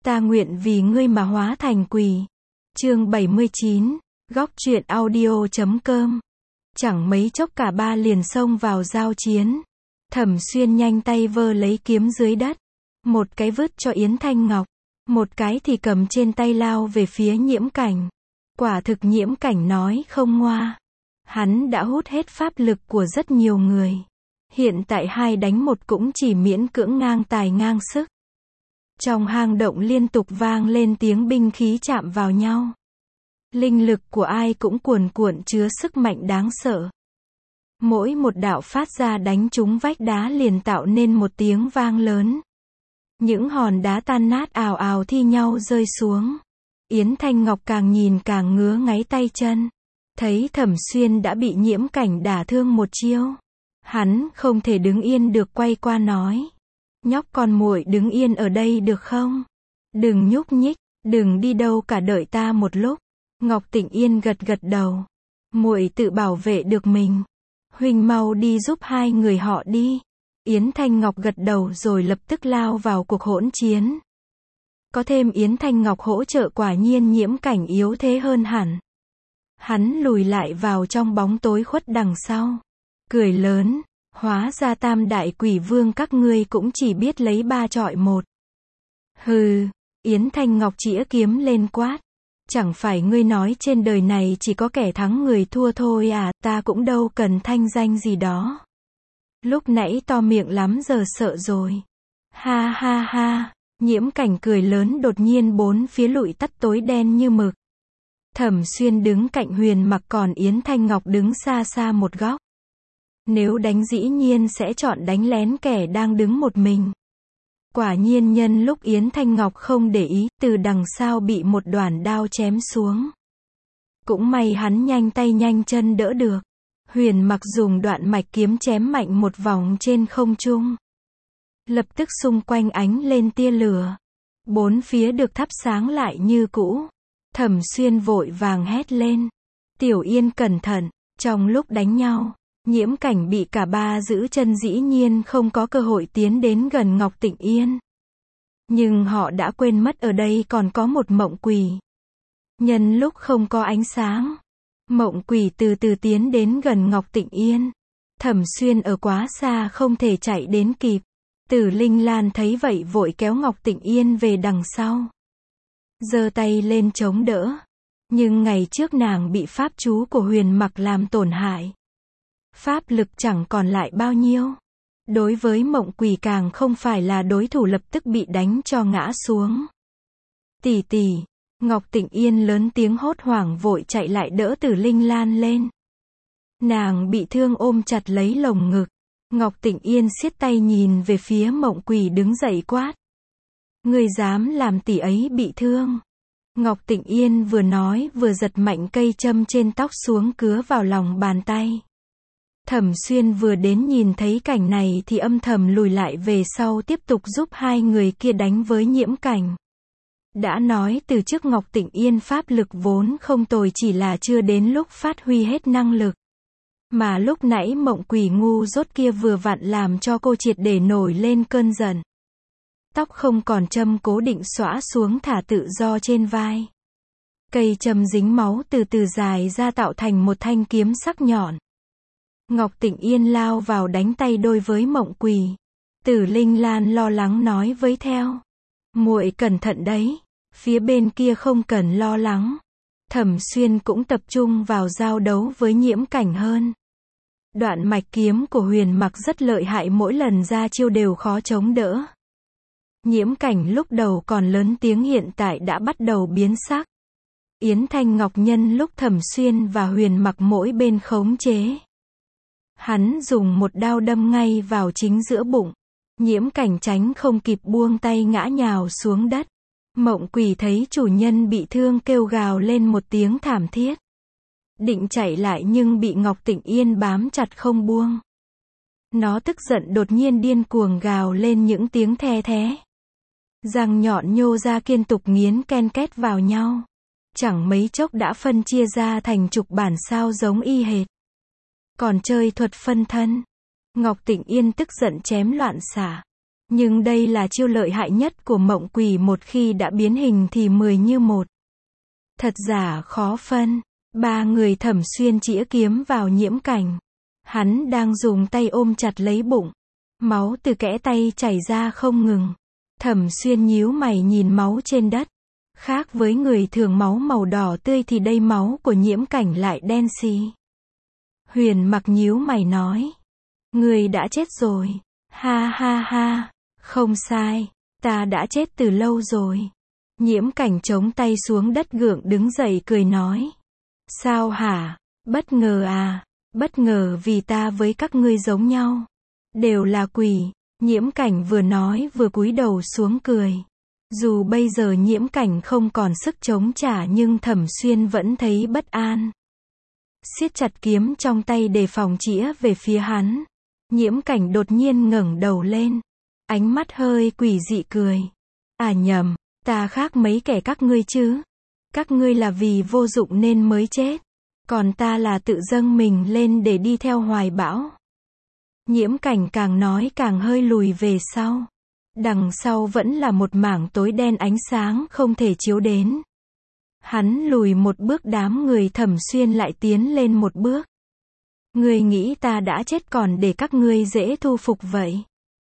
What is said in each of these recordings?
Ta nguyện vì ngươi mà hóa thành quỷ. Chương 79, góc truyện audio.com. Chẳng mấy chốc cả ba liền xông vào giao chiến. Thẩm Xuyên nhanh tay vơ lấy kiếm dưới đất, một cái vứt cho Yến Thanh Ngọc, một cái thì cầm trên tay lao về phía Nhiễm Cảnh. Quả thực Nhiễm Cảnh nói không ngoa. Hắn đã hút hết pháp lực của rất nhiều người. Hiện tại 2 đánh 1 cũng chỉ miễn cưỡng ngang tài ngang sức. Trong hang động liên tục vang lên tiếng binh khí chạm vào nhau. Linh lực của ai cũng cuồn cuộn chứa sức mạnh đáng sợ. Mỗi một đạo phát ra đánh trúng vách đá liền tạo nên một tiếng vang lớn. Những hòn đá tan nát ào ào thi nhau rơi xuống. Yến Thanh Ngọc càng nhìn càng ngứa ngáy tay chân. Thấy Thẩm Xuyên đã bị Nhiễm Cảnh đả thương một chiêu. Hắn không thể đứng yên được, quay qua nói. Nhóc con muội đứng yên ở đây được không? Đừng nhúc nhích, đừng đi đâu cả, đợi ta một lúc. Ngọc Tịnh Yên gật gật đầu. Muội tự bảo vệ được mình. Huynh mau đi giúp 2 người họ đi. Yến Thanh Ngọc gật đầu rồi lập tức lao vào cuộc hỗn chiến. Có thêm Yến Thanh Ngọc hỗ trợ, quả nhiên Nhiễm Cảnh yếu thế hơn hẳn. Hắn lùi lại vào trong bóng tối khuất đằng sau. Cười lớn, hóa ra Tam Đại Quỷ Vương các ngươi cũng chỉ biết lấy 3 chọi 1. Hừ, Yến Thanh Ngọc chĩa kiếm lên quát. Chẳng phải ngươi nói trên đời này chỉ có kẻ thắng người thua thôi à, ta cũng đâu cần thanh danh gì đó. Lúc nãy to miệng lắm giờ sợ rồi. Ha ha ha, Nhiễm Cảnh cười lớn, đột nhiên bốn phía lụi tắt tối đen như mực. Thẩm Xuyên đứng cạnh Huyền Mặc, còn Yến Thanh Ngọc đứng xa xa một góc. Nếu đánh dĩ nhiên sẽ chọn đánh lén kẻ đang đứng một mình. Quả nhiên nhân lúc Yến Thanh Ngọc không để ý, từ đằng sau bị một đoạn đao chém xuống. Cũng may hắn nhanh tay nhanh chân đỡ được. Huyền Mặc dùng đoạn mạch kiếm chém mạnh một vòng trên không trung. Lập tức xung quanh ánh lên tia lửa. Bốn phía được thắp sáng lại như cũ. Thẩm Xuyên vội vàng hét lên. Tiểu Yên cẩn thận. Trong lúc đánh nhau, Nhiễm Cảnh bị cả ba giữ chân, dĩ nhiên không có cơ hội tiến đến gần Ngọc Tịnh Yên. Nhưng họ đã quên mất ở đây còn có một mộng quỷ. Nhân lúc không có ánh sáng, mộng quỷ từ từ tiến đến gần Ngọc Tịnh Yên. Thẩm Xuyên ở quá xa không thể chạy đến kịp. Tử Linh Lan thấy vậy vội kéo Ngọc Tịnh Yên về đằng sau. Giơ tay lên chống đỡ. Nhưng ngày trước nàng bị pháp chú của Huyền Mặc làm tổn hại. Pháp lực chẳng còn lại bao nhiêu. Đối với mộng quỷ càng không phải là đối thủ, lập tức bị đánh cho ngã xuống. Tỷ tỷ, Ngọc Tịnh Yên lớn tiếng hốt hoảng vội chạy lại đỡ Tử Linh Lan lên. Nàng bị thương ôm chặt lấy lồng ngực. Ngọc Tịnh Yên siết tay nhìn về phía mộng quỷ đứng dậy quát. Ngươi dám làm tỷ ấy bị thương. Ngọc Tịnh Yên vừa nói vừa giật mạnh cây châm trên tóc xuống, cứa vào lòng bàn tay. Thẩm Xuyên vừa đến nhìn thấy cảnh này thì âm thầm lùi lại về sau, tiếp tục giúp 2 người kia đánh với Nhiễm Cảnh. Đã nói từ trước Ngọc Tịnh Yên pháp lực vốn không tồi, chỉ là chưa đến lúc phát huy hết năng lực. Mà lúc nãy mộng quỷ ngu dốt kia vừa vặn làm cho cô triệt để nổi lên cơn giận. Tóc không còn châm cố định xõa xuống thả tự do trên vai. Cây châm dính máu từ từ dài ra tạo thành một thanh kiếm sắc nhọn. Ngọc Tịnh Yên lao vào đánh tay đôi với mộng quỷ. Tử Linh Lan lo lắng nói với theo. Muội cẩn thận đấy, phía bên kia không cần lo lắng. Thẩm Xuyên cũng tập trung vào giao đấu với Nhiễm Cảnh hơn. Đoạn mạch kiếm của Huyền Mặc rất lợi hại, mỗi lần ra chiêu đều khó chống đỡ. Nhiễm Cảnh lúc đầu còn lớn tiếng, hiện tại đã bắt đầu biến sắc. Yến Thanh Ngọc nhân lúc Thẩm Xuyên và Huyền Mặc mỗi bên khống chế. Hắn dùng một đao đâm ngay vào chính giữa bụng. Nhiễm Cảnh tránh không kịp, buông tay ngã nhào xuống đất. Mộng quỷ thấy chủ nhân bị thương kêu gào lên một tiếng thảm thiết. Định chạy lại nhưng bị Ngọc Tịnh Yên bám chặt không buông. Nó tức giận đột nhiên điên cuồng gào lên những tiếng the thé. Răng nhọn nhô ra liên tục nghiến ken két vào nhau. Chẳng mấy chốc đã phân chia ra thành chục bản sao giống y hệt. Còn chơi thuật phân thân. Ngọc Tịnh Yên tức giận chém loạn xạ. Nhưng đây là chiêu lợi hại nhất của mộng quỷ, một khi đã biến hình thì 10 như một. Thật giả khó phân. Ba người Thẩm Xuyên chĩa kiếm vào Nhiễm Cảnh. Hắn đang dùng tay ôm chặt lấy bụng. Máu từ kẽ tay chảy ra không ngừng. Thẩm Xuyên nhíu mày nhìn máu trên đất. Khác với người thường máu màu đỏ tươi thì đây máu của Nhiễm Cảnh lại đen xì. Huyền Mặc nhíu mày nói. Người đã chết rồi. Ha ha ha. Không sai. Ta đã chết từ lâu rồi. Nhiễm Cảnh chống tay xuống đất gượng đứng dậy cười nói. Sao hả? Bất ngờ à? Bất ngờ vì ta với các ngươi giống nhau. Đều là quỷ. Nhiễm Cảnh vừa nói vừa cúi đầu xuống cười. Dù bây giờ Nhiễm Cảnh không còn sức chống trả nhưng Thẩm Xuyên vẫn thấy bất an. Siết chặt kiếm trong tay đề phòng chĩa về phía hắn. Nhiễm Cảnh đột nhiên ngẩng đầu lên. Ánh mắt hơi quỷ dị cười. À nhầm, ta khác mấy kẻ các ngươi chứ. Các ngươi là vì vô dụng nên mới chết. Còn ta là tự dâng mình lên để đi theo hoài bão. Nhiễm Cảnh càng nói càng hơi lùi về sau. Đằng sau vẫn là một mảng tối đen ánh sáng không thể chiếu đến. Hắn lùi một bước, đám người Thẩm Xuyên lại tiến lên một bước. Ngươi nghĩ ta đã chết còn để các ngươi dễ thu phục vậy?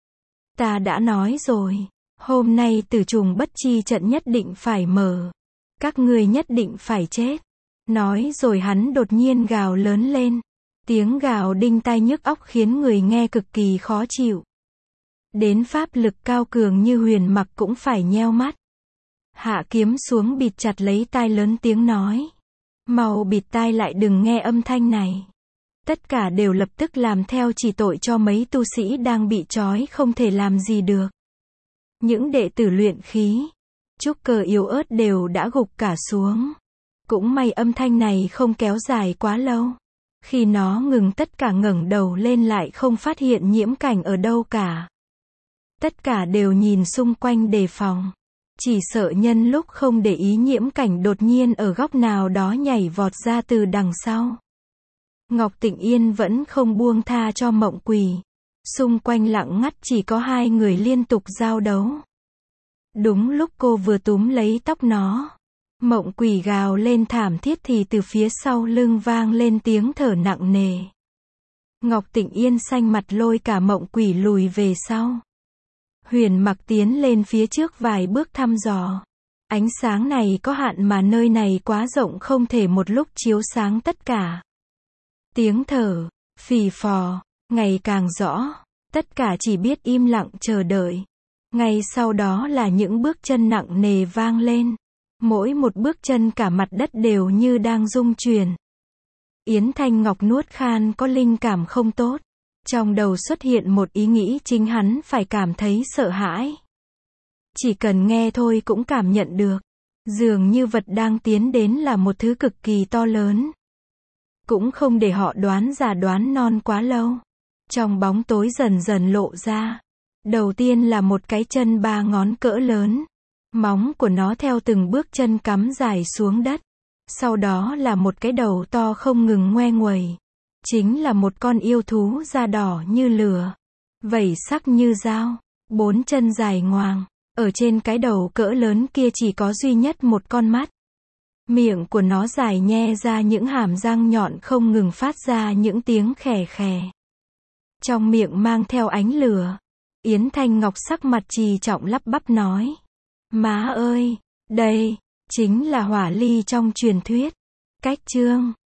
Ta đã nói rồi, hôm nay Tử Trùng Bất Chi trận nhất định phải mở. Các ngươi nhất định phải chết. Nói rồi hắn đột nhiên gào lớn lên. Tiếng gào đinh tai nhức óc khiến người nghe cực kỳ khó chịu. Đến pháp lực cao cường như Huyền Mặc cũng phải nheo mắt. Hạ kiếm xuống bịt chặt lấy tai, lớn tiếng nói. Mau bịt tai lại, đừng nghe âm thanh này. Tất cả đều lập tức làm theo, chỉ tội cho mấy tu sĩ đang bị trói không thể làm gì được. Những đệ tử luyện khí, trúc cơ yếu ớt đều đã gục cả xuống. Cũng may âm thanh này không kéo dài quá lâu. Khi nó ngừng, tất cả ngẩng đầu lên lại không phát hiện Nhiễm Cảnh ở đâu cả. Tất cả đều nhìn xung quanh đề phòng. Chỉ sợ nhân lúc không để ý Nhiễm Cảnh đột nhiên ở góc nào đó nhảy vọt ra từ đằng sau. Ngọc Tịnh Yên vẫn không buông tha cho Mộng Quỷ. Xung quanh lặng ngắt, chỉ có hai người liên tục giao đấu. Đúng lúc cô vừa túm lấy tóc nó, Mộng Quỷ gào lên thảm thiết thì từ phía sau lưng vang lên tiếng thở nặng nề. Ngọc Tịnh Yên xanh mặt lôi cả Mộng Quỷ lùi về sau. Huyền Mặc tiến lên phía trước vài bước thăm dò. Ánh sáng này có hạn mà nơi này quá rộng, không thể một lúc chiếu sáng tất cả. Tiếng thở, phì phò, ngày càng rõ. Tất cả chỉ biết im lặng chờ đợi. Ngay sau đó là những bước chân nặng nề vang lên. Mỗi một bước chân cả mặt đất đều như đang rung chuyển. Yến Thanh Ngọc nuốt khan có linh cảm không tốt. Trong đầu xuất hiện một ý nghĩ, chính hắn phải cảm thấy sợ hãi. Chỉ cần nghe thôi cũng cảm nhận được. Dường như vật đang tiến đến là một thứ cực kỳ to lớn. Cũng không để họ đoán già đoán non quá lâu. Trong bóng tối dần dần lộ ra. Đầu tiên là một cái chân 3 ngón cỡ lớn. Móng của nó theo từng bước chân cắm dài xuống đất. Sau đó là một cái đầu to không ngừng ngoe nguẩy. Chính là một con yêu thú da đỏ như lửa. Vảy sắc như dao. 4 chân dài ngoằng. Ở trên cái đầu cỡ lớn kia chỉ có duy nhất một con mắt. Miệng của nó dài nhe ra những hàm răng nhọn không ngừng phát ra những tiếng khè khè. Trong miệng mang theo ánh lửa. Yến Thanh Ngọc sắc mặt trì trọng lắp bắp nói. Má ơi, đây, chính là hỏa ly trong truyền thuyết. Cách chương